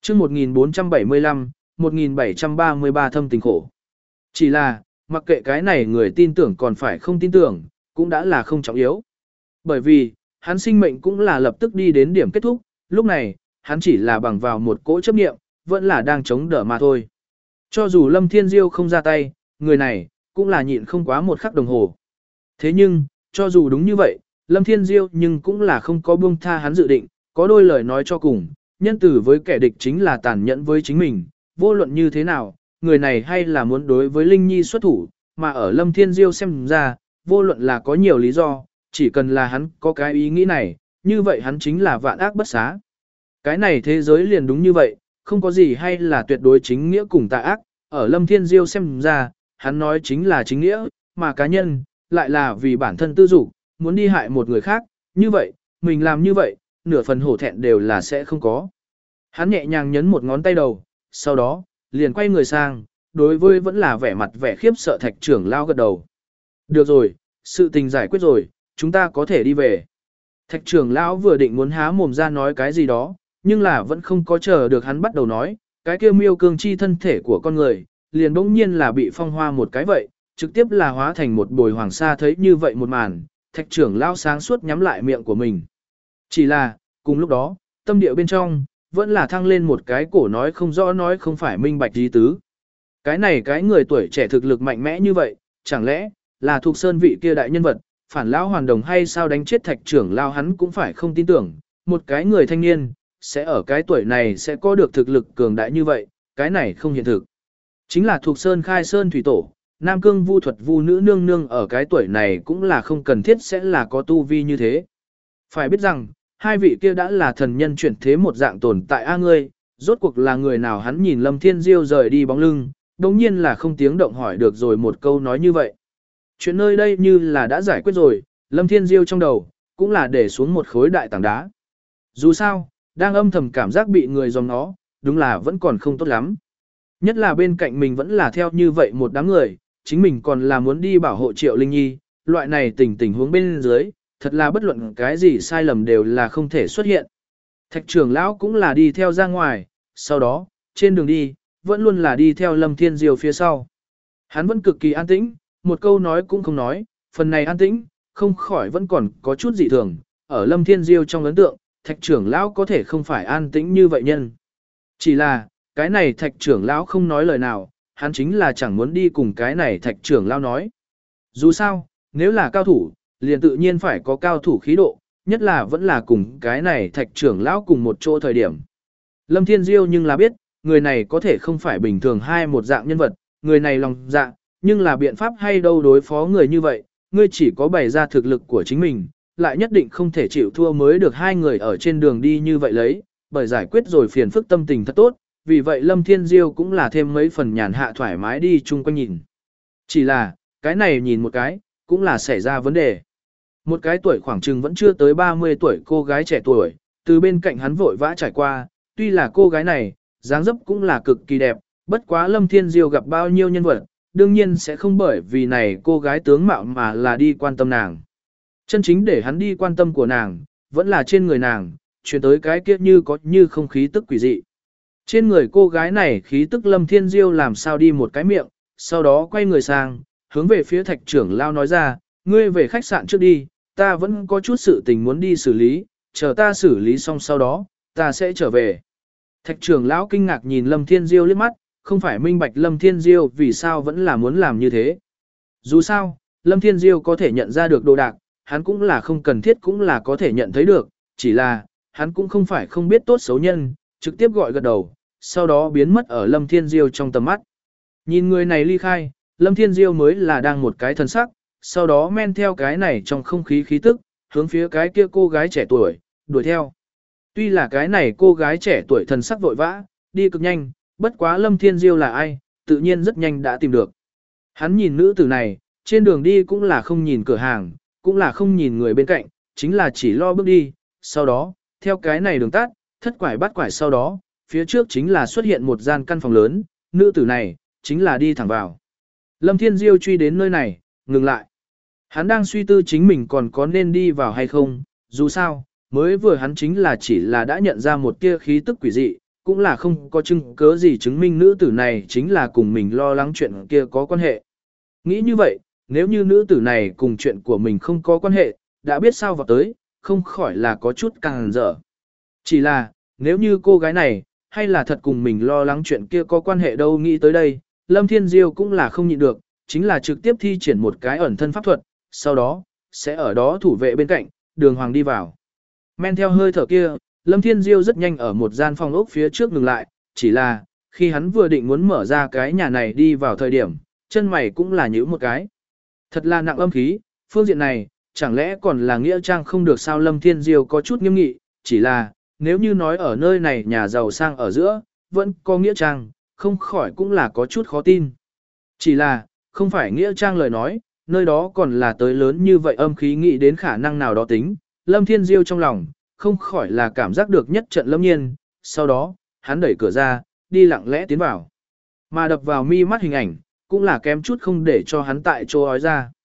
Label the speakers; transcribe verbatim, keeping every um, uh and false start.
Speaker 1: chương một nghìn bốn trăm bảy mươi lăm, một nghìn bảy trăm ba mươi ba thâm tình khổ. Chỉ là, mặc kệ cái này người tin tưởng còn phải không tin tưởng, cũng đã là không trọng yếu. Bởi vì, hắn sinh mệnh cũng là lập tức đi đến điểm kết thúc, lúc này, hắn chỉ là bằng vào một cỗ chấp niệm, vẫn là đang chống đỡ mà thôi. Cho dù Lâm Thiên Diêu không ra tay, người này, cũng là nhịn không quá một khắc đồng hồ. Thế nhưng, cho dù đúng như vậy, Lâm Thiên Diêu nhưng cũng là không có buông tha hắn dự định, có đôi lời nói cho cùng, nhân tử với kẻ địch chính là tàn nhẫn với chính mình, vô luận như thế nào, người này hay là muốn đối với Linh Nhi xuất thủ, mà ở Lâm Thiên Diêu xem ra, vô luận là có nhiều lý do, chỉ cần là hắn có cái ý nghĩ này, như vậy hắn chính là vạn ác bất xá. Cái này thế giới liền đúng như vậy, không có gì hay là tuyệt đối chính nghĩa cùng tà ác, ở Lâm Thiên Diêu xem ra, hắn nói chính là chính nghĩa, mà cá nhân, lại là vì bản thân tư dục, muốn đi hại một người khác, như vậy, mình làm như vậy, nửa phần hổ thẹn đều là sẽ không có. Hắn nhẹ nhàng nhấn một ngón tay đầu, sau đó, liền quay người sang, đối với vẫn là vẻ mặt vẻ khiếp sợ Thạch trưởng lao gật đầu. Được rồi, sự tình giải quyết rồi, chúng ta có thể đi về. Thạch trưởng lão vừa định muốn há mồm ra nói cái gì đó, nhưng là vẫn không có chờ được hắn bắt đầu nói, cái kia miêu cương chi thân thể của con người, liền bỗng nhiên là bị phong hoa một cái vậy, trực tiếp là hóa thành một bồi hoàng sa thấy như vậy một màn, thạch trưởng lão sáng suốt nhắm lại miệng của mình. Chỉ là, cùng lúc đó, tâm địa bên trong, vẫn là thăng lên một cái cổ nói không rõ nói không phải minh bạch ý tứ. Cái này cái người tuổi trẻ thực lực mạnh mẽ như vậy, chẳng lẽ, là thuộc sơn vị kia đại nhân vật, phản lão hoàn đồng hay sao đánh chết thạch trưởng lão hắn cũng phải không tin tưởng, một cái người thanh niên, sẽ ở cái tuổi này sẽ có được thực lực cường đại như vậy, cái này không hiện thực. Chính là thuộc sơn khai sơn thủy tổ, Nam Cương vu thuật vu nữ nương nương ở cái tuổi này cũng là không cần thiết sẽ là có tu vi như thế. Phải biết rằng, hai vị kia đã là thần nhân chuyển thế một dạng tồn tại a ngươi, rốt cuộc là người nào hắn nhìn Lâm Thiên Diêu rời đi bóng lưng, đồng nhiên là không tiếng động hỏi được rồi một câu nói như vậy. Chuyện nơi đây như là đã giải quyết rồi, Lâm Thiên Diêu trong đầu, cũng là để xuống một khối đại tảng đá. Dù sao, đang âm thầm cảm giác bị người dòng nó, đúng là vẫn còn không tốt lắm. Nhất là bên cạnh mình vẫn là theo như vậy một đám người, chính mình còn là muốn đi bảo hộ Triệu Linh Nhi, loại này tình tình huống bên dưới, thật là bất luận cái gì sai lầm đều là không thể xuất hiện. Thạch trưởng lão cũng là đi theo ra ngoài, sau đó, trên đường đi, vẫn luôn là đi theo Lâm Thiên Diêu phía sau. Hắn vẫn cực kỳ an tĩnh, một câu nói cũng không nói, phần này an tĩnh, không khỏi vẫn còn có chút dị thường, ở Lâm Thiên Diêu trong ấn tượng, thạch trưởng lão có thể không phải an tĩnh như vậy nhân. Chỉ là, cái này thạch trưởng lão không nói lời nào, hắn chính là chẳng muốn đi cùng cái này thạch trưởng lão nói. Dù sao, nếu là cao thủ, liền tự nhiên phải có cao thủ khí độ, nhất là vẫn là cùng cái này thạch trưởng lão cùng một chỗ thời điểm. Lâm Thiên Diêu nhưng là biết, người này có thể không phải bình thường hai một dạng nhân vật, người này lòng dạ, nhưng là biện pháp hay đâu đối phó người như vậy, ngươi chỉ có bày ra thực lực của chính mình, lại nhất định không thể chịu thua mới được hai người ở trên đường đi như vậy lấy, bởi giải quyết rồi phiền phức tâm tình thật tốt, vì vậy Lâm Thiên Diêu cũng là thêm mấy phần nhàn hạ thoải mái đi chung quanh nhìn. Chỉ là, cái này nhìn một cái, cũng là xảy ra vấn đề. Một cái tuổi khoảng chừng vẫn chưa tới ba mươi tuổi cô gái trẻ tuổi, từ bên cạnh hắn vội vã trải qua, tuy là cô gái này, dáng dấp cũng là cực kỳ đẹp, bất quá Lâm Thiên Diêu gặp bao nhiêu nhân vật, đương nhiên sẽ không bởi vì này cô gái tướng mạo mà là đi quan tâm nàng. Chân chính để hắn đi quan tâm của nàng, vẫn là trên người nàng, chuyển tới cái kia như có như không khí tức quỷ dị. Trên người cô gái này khí tức Lâm Thiên Diêu làm sao đi một cái miệng, sau đó quay người sang, hướng về phía thạch trưởng lao nói ra, ngươi về khách sạn trước đi, ta vẫn có chút sự tình muốn đi xử lý, chờ ta xử lý xong sau đó, ta sẽ trở về. Thạch trưởng lão kinh ngạc nhìn Lâm Thiên Diêu liếc mắt, không phải minh bạch Lâm Thiên Diêu vì sao vẫn là muốn làm như thế. Dù sao, Lâm Thiên Diêu có thể nhận ra được đồ đạc, hắn cũng là không cần thiết cũng là có thể nhận thấy được, chỉ là, hắn cũng không phải không biết tốt xấu nhân, trực tiếp gọi gật đầu, sau đó biến mất ở Lâm Thiên Diêu trong tầm mắt. Nhìn người này ly khai, Lâm Thiên Diêu mới là đang một cái thần sắc, sau đó men theo cái này trong không khí khí tức, hướng phía cái kia cô gái trẻ tuổi, đuổi theo. Tuy là cái này cô gái trẻ tuổi thần sắc vội vã, đi cực nhanh, bất quá Lâm Thiên Diêu là ai, tự nhiên rất nhanh đã tìm được. Hắn nhìn nữ tử này, trên đường đi cũng là không nhìn cửa hàng, cũng là không nhìn người bên cạnh, chính là chỉ lo bước đi, sau đó, theo cái này đường tắt, thất quải bắt quải sau đó, phía trước chính là xuất hiện một gian căn phòng lớn, nữ tử này, chính là đi thẳng vào. Lâm Thiên Diêu truy đến nơi này, ngừng lại. Hắn đang suy tư chính mình còn có nên đi vào hay không, dù sao, mới vừa hắn chính là chỉ là đã nhận ra một tia khí tức quỷ dị, cũng là không có chứng cớ gì chứng minh nữ tử này chính là cùng mình lo lắng chuyện kia có quan hệ. Nghĩ như vậy, nếu như nữ tử này cùng chuyện của mình không có quan hệ, đã biết sao vào tới, không khỏi là có chút càng dở. Chỉ là, nếu như cô gái này, hay là thật cùng mình lo lắng chuyện kia có quan hệ đâu, nghĩ tới đây, Lâm Thiên Diêu cũng là không nhịn được, chính là trực tiếp thi triển một cái ẩn thân pháp thuật, sau đó, sẽ ở đó thủ vệ bên cạnh, đường hoàng đi vào. Men theo hơi thở kia, Lâm Thiên Diêu rất nhanh ở một gian phòng ốc phía trước ngừng lại, chỉ là, khi hắn vừa định muốn mở ra cái nhà này đi vào thời điểm, chân mày cũng là nhíu một cái. Thật là nặng âm khí, phương diện này, chẳng lẽ còn là nghĩa trang không được sao? Lâm Thiên Diêu có chút nghiêm nghị, chỉ là, nếu như nói ở nơi này nhà giàu sang ở giữa, vẫn có nghĩa trang, không khỏi cũng là có chút khó tin. Chỉ là, không phải nghĩa trang lời nói, nơi đó còn là tới lớn như vậy âm khí, nghĩ đến khả năng nào đó tính, Lâm Thiên Diêu trong lòng, không khỏi là cảm giác được nhất trận lâm nhiên, sau đó, hắn đẩy cửa ra, đi lặng lẽ tiến vào. Mà đập vào mi mắt hình ảnh, cũng là kém chút không để cho hắn tại chỗ ói ra.